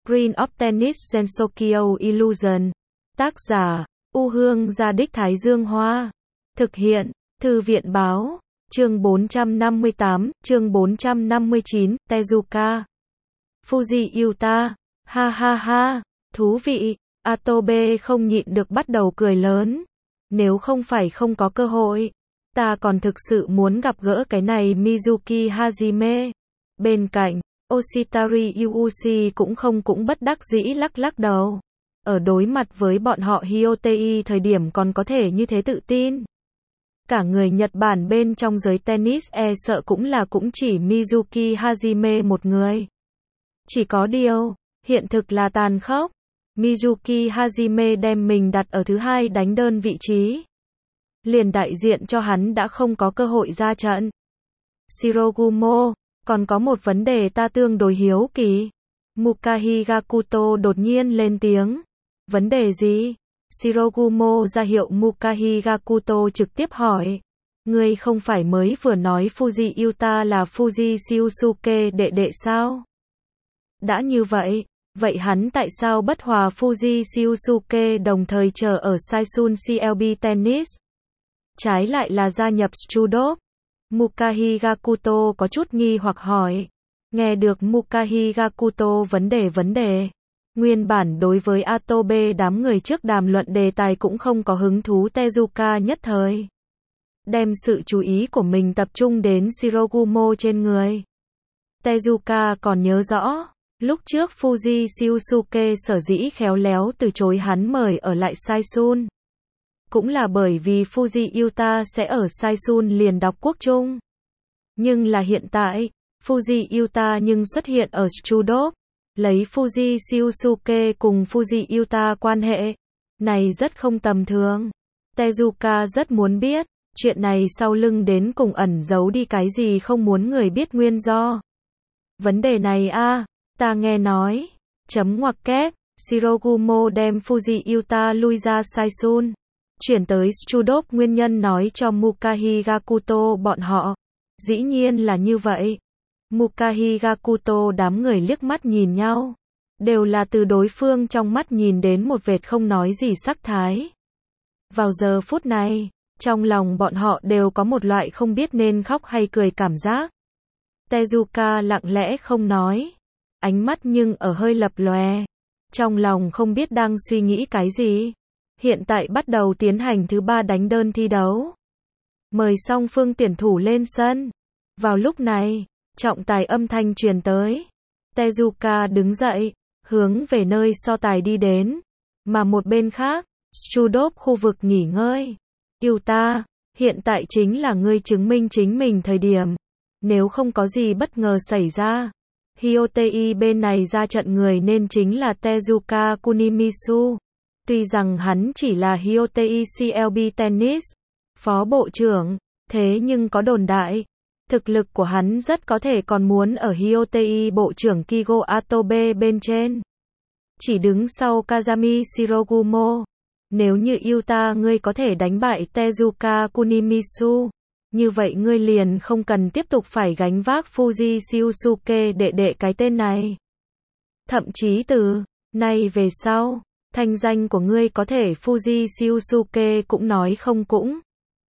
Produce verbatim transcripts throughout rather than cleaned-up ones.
Screen of Tennis Gensokyo Illusion. Tác giả, U Hương Gia Đích Thái Dương Hoa. Thực hiện, Thư viện Báo. Chương bốn trăm năm mươi tám, chương bốn trăm năm mươi chín, Tezuka. Fuji Yuta. Ha ha ha, thú vị. Atobe không nhịn được bắt đầu cười lớn. Nếu không phải không có cơ hội, ta còn thực sự muốn gặp gỡ cái này Mizuki Hajime. Bên cạnh, Oshitari Yuuchi cũng không cũng bất đắc dĩ lắc lắc đầu. Ở đối mặt với bọn họ Hyotei thời điểm còn có thể như thế tự tin. Cả người Nhật Bản bên trong giới tennis e sợ cũng là cũng chỉ Mizuki Hajime một người. Chỉ có điều, hiện thực là tàn khốc. Mizuki Hajime đem mình đặt ở thứ hai đánh đơn vị trí. Liền đại diện cho hắn đã không có cơ hội ra trận. Shirogumo, còn có một vấn đề ta tương đối hiếu kỳ. Mukahi Gakuto đột nhiên lên tiếng. Vấn đề gì? Shirogumo ra hiệu Mukahi Gakuto trực tiếp hỏi. Ngươi không phải mới vừa nói Fuji Yuta là Fuji Shiosuke đệ đệ sao? Đã như vậy, vậy hắn tại sao bất hòa Fuji Shiosuke đồng thời chờ ở Saisun xê lờ bê Tennis? Trái lại là gia nhập Strudov. Mukahi Gakuto có chút nghi hoặc hỏi. Nghe được Mukahi Gakuto vấn đề vấn đề. Nguyên bản đối với Atobe đám người trước đàm luận đề tài cũng không có hứng thú Tezuka nhất thời. Đem sự chú ý của mình tập trung đến Shirogumo trên người. Tezuka còn nhớ rõ, lúc trước Fuji Shiosuke sở dĩ khéo léo từ chối hắn mời ở lại Saisun. Cũng là bởi vì Fuji Yuta sẽ ở Saisun liền đọc quốc trung. Nhưng là hiện tại, Fuji Yuta nhưng xuất hiện ở Strudov. Lấy Fuji Shiosuke cùng Fuji Yuta quan hệ. Này rất không tầm thường. Tezuka rất muốn biết, chuyện này sau lưng đến cùng ẩn giấu đi cái gì không muốn người biết nguyên do. Vấn đề này a à, ta nghe nói. Chấm ngoặc kép, Shirogumo đem Fuji Yuta lui ra Saisun. Chuyển tới Strudov nguyên nhân nói cho Mukahi Gakuto bọn họ. Dĩ nhiên là như vậy. Mukahi Gakuto đám người liếc mắt nhìn nhau. Đều là từ đối phương trong mắt nhìn đến một vệt không nói gì sắc thái. Vào giờ phút này, trong lòng bọn họ đều có một loại không biết nên khóc hay cười cảm giác. Tezuka lặng lẽ không nói. Ánh mắt nhưng ở hơi lập lòe. Trong lòng không biết đang suy nghĩ cái gì. Hiện tại bắt đầu tiến hành thứ ba đánh đơn thi đấu. Mời song phương tuyển thủ lên sân. Vào lúc này, trọng tài âm thanh truyền tới. Tezuka đứng dậy, hướng về nơi so tài đi đến. Mà một bên khác, Strudov khu vực nghỉ ngơi. Yuta, hiện tại chính là ngươi chứng minh chính mình thời điểm. Nếu không có gì bất ngờ xảy ra, Hyotei bên này ra trận người nên chính là Tezuka Kunimisu. Tuy rằng hắn chỉ là Hyotei xê lờ bê Tennis, phó bộ trưởng, thế nhưng có đồn đại. Thực lực của hắn rất có thể còn muốn ở Hyotei bộ trưởng Kigo Atobe bên trên. Chỉ đứng sau Kazami Shirogumo. Nếu như Yuta ngươi có thể đánh bại Tezuka Kunimisu, như vậy ngươi liền không cần tiếp tục phải gánh vác Fuji Shiosuke đệ đệ cái tên này. Thậm chí từ nay về sau, thanh danh của ngươi có thể Fuji Shiosuke cũng nói không cũng.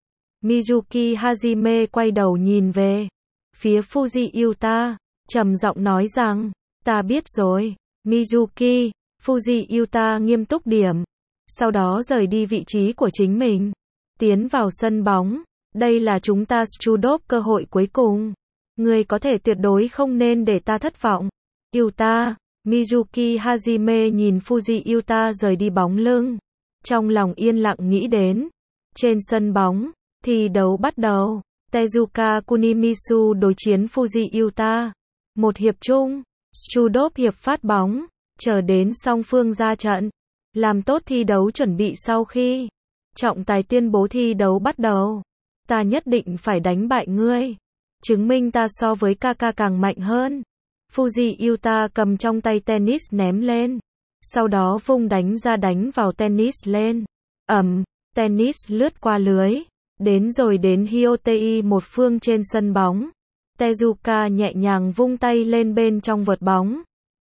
Mizuki Hajime quay đầu nhìn về phía Fuji Yuta, trầm giọng nói rằng, ta biết rồi. Mizuki, Fuji Yuta nghiêm túc điểm, sau đó rời đi vị trí của chính mình, tiến vào sân bóng. Đây là chúng ta Strudov cơ hội cuối cùng. Ngươi có thể tuyệt đối không nên để ta thất vọng. Yuta, Mizuki Hajime nhìn Fuji Yuta rời đi bóng lưng. Trong lòng yên lặng nghĩ đến. Trên sân bóng, thi đấu bắt đầu. Tezuka Kunimisu đối chiến Fuji Yuta. Một hiệp chung, Strudov hiệp phát bóng, chờ đến song phương ra trận. Làm tốt thi đấu chuẩn bị sau khi trọng tài tuyên bố thi đấu bắt đầu. Ta nhất định phải đánh bại ngươi. Chứng minh ta so với Kaka càng mạnh hơn. Fuji Yuta cầm trong tay tennis ném lên. Sau đó vung đánh ra đánh vào tennis lên. Ầm, tennis lướt qua lưới. Đến rồi đến Hyotei một phương trên sân bóng. Tezuka nhẹ nhàng vung tay lên bên trong vợt bóng.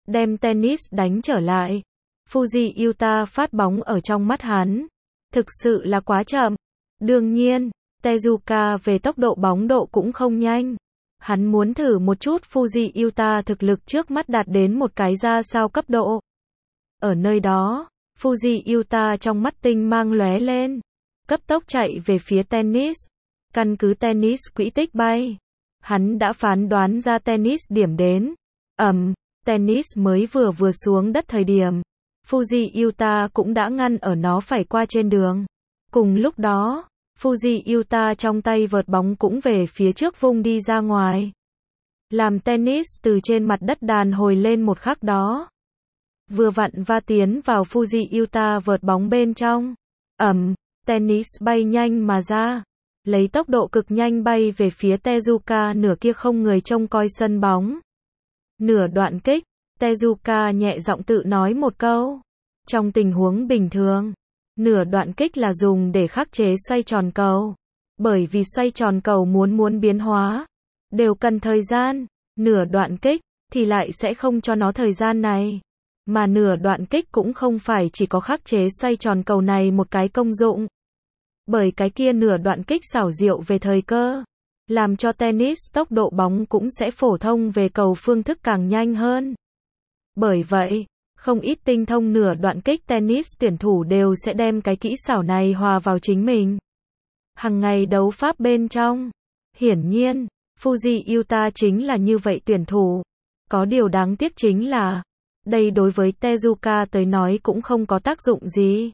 đem tennis đánh trở lại. Fuji Yuta phát bóng ở trong mắt hắn. Thực sự là quá chậm. Đương nhiên, Tezuka về tốc độ bóng độ cũng không nhanh. Hắn muốn thử một chút Fuji Yuta thực lực trước mắt đạt đến một cái ra sao cấp độ. Ở nơi đó, Fuji Yuta trong mắt tinh mang lóe lên. Cấp tốc chạy về phía tennis. Căn cứ tennis quỹ tích bay. Hắn đã phán đoán ra tennis điểm đến. Ầm, tennis mới vừa vừa xuống đất thời điểm. Fuji Yuta cũng đã ngăn ở nó phải qua trên đường. Cùng lúc đó, Fuji Yuta trong tay vợt bóng cũng về phía trước vung đi ra ngoài. Làm tennis từ trên mặt đất đàn hồi lên một khắc đó. Vừa vặn va tiến vào Fuji Yuta vợt bóng bên trong. Ầm, tennis bay nhanh mà ra. Lấy tốc độ cực nhanh bay về phía Tezuka nửa kia không người trông coi sân bóng. Nửa đoạn kích, Tezuka nhẹ giọng tự nói một câu. Trong tình huống bình thường, nửa đoạn kích là dùng để khắc chế xoay tròn cầu. Bởi vì xoay tròn cầu muốn muốn biến hóa, đều cần thời gian. Nửa đoạn kích, thì lại sẽ không cho nó thời gian này. Mà nửa đoạn kích cũng không phải chỉ có khắc chế xoay tròn cầu này một cái công dụng. Bởi cái kia nửa đoạn kích xảo diệu về thời cơ, làm cho tennis tốc độ bóng cũng sẽ phổ thông về cầu phương thức càng nhanh hơn. Bởi vậy, không ít tinh thông nửa đoạn kích tennis tuyển thủ đều sẽ đem cái kỹ xảo này hòa vào chính mình. Hằng ngày đấu pháp bên trong. Hiển nhiên, Fuji Yuta chính là như vậy tuyển thủ. Có điều đáng tiếc chính là, đây đối với Tezuka tới nói cũng không có tác dụng gì.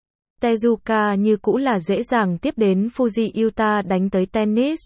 Tezuka như cũ là dễ dàng tiếp đến Fuji Yuta đánh tới tennis.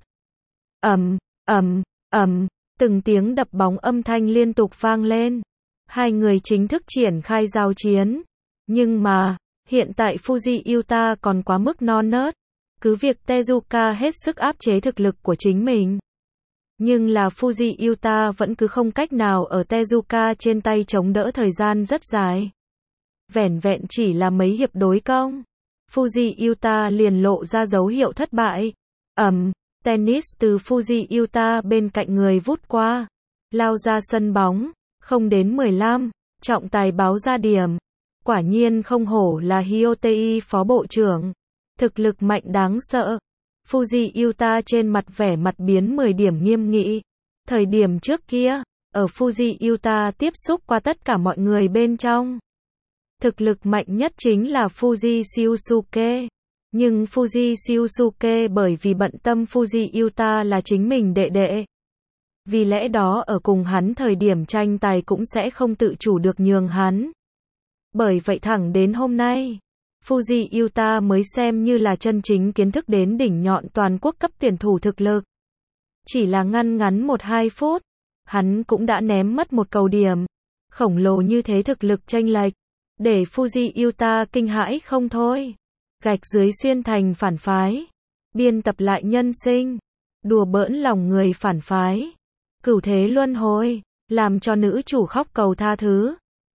Ầm, ầm, ầm, từng tiếng đập bóng âm thanh liên tục vang lên. Hai người chính thức triển khai giao chiến. Nhưng mà, hiện tại Fuji Yuta còn quá mức non nớt. Cứ việc Tezuka hết sức áp chế thực lực của chính mình. Nhưng là Fuji Yuta vẫn cứ không cách nào ở Tezuka trên tay chống đỡ thời gian rất dài. Vẻn vẹn chỉ là mấy hiệp đối công. Fuji Yuta liền lộ ra dấu hiệu thất bại. Ầm, tennis từ Fuji Yuta bên cạnh người vút qua. Lao ra sân bóng. Không đến mười lăm, trọng tài báo ra điểm. Quả nhiên không hổ là Hyotei phó bộ trưởng. Thực lực mạnh đáng sợ. Fuji Yuta trên mặt vẻ mặt biến mười điểm nghiêm nghị. Thời điểm trước kia, ở Fuji Yuta tiếp xúc qua tất cả mọi người bên trong. Thực lực mạnh nhất chính là Fuji Shiosuke. Nhưng Fuji Shiosuke bởi vì bận tâm Fuji Yuta là chính mình đệ đệ. Vì lẽ đó ở cùng hắn thời điểm tranh tài cũng sẽ không tự chủ được nhường hắn. Bởi vậy thẳng đến hôm nay, Fuji Yuta mới xem như là chân chính kiến thức đến đỉnh nhọn toàn quốc cấp tuyển thủ thực lực. Chỉ là ngăn ngắn một hai phút, hắn cũng đã ném mất một cầu điểm. Khổng lồ như thế thực lực chênh lệch, để Fuji Yuta kinh hãi không thôi. Gạch dưới xuyên thành phản phái, biên tập lại nhân sinh, đùa bỡn lòng người phản phái. Cửu thế luân hồi, làm cho nữ chủ khóc cầu tha thứ.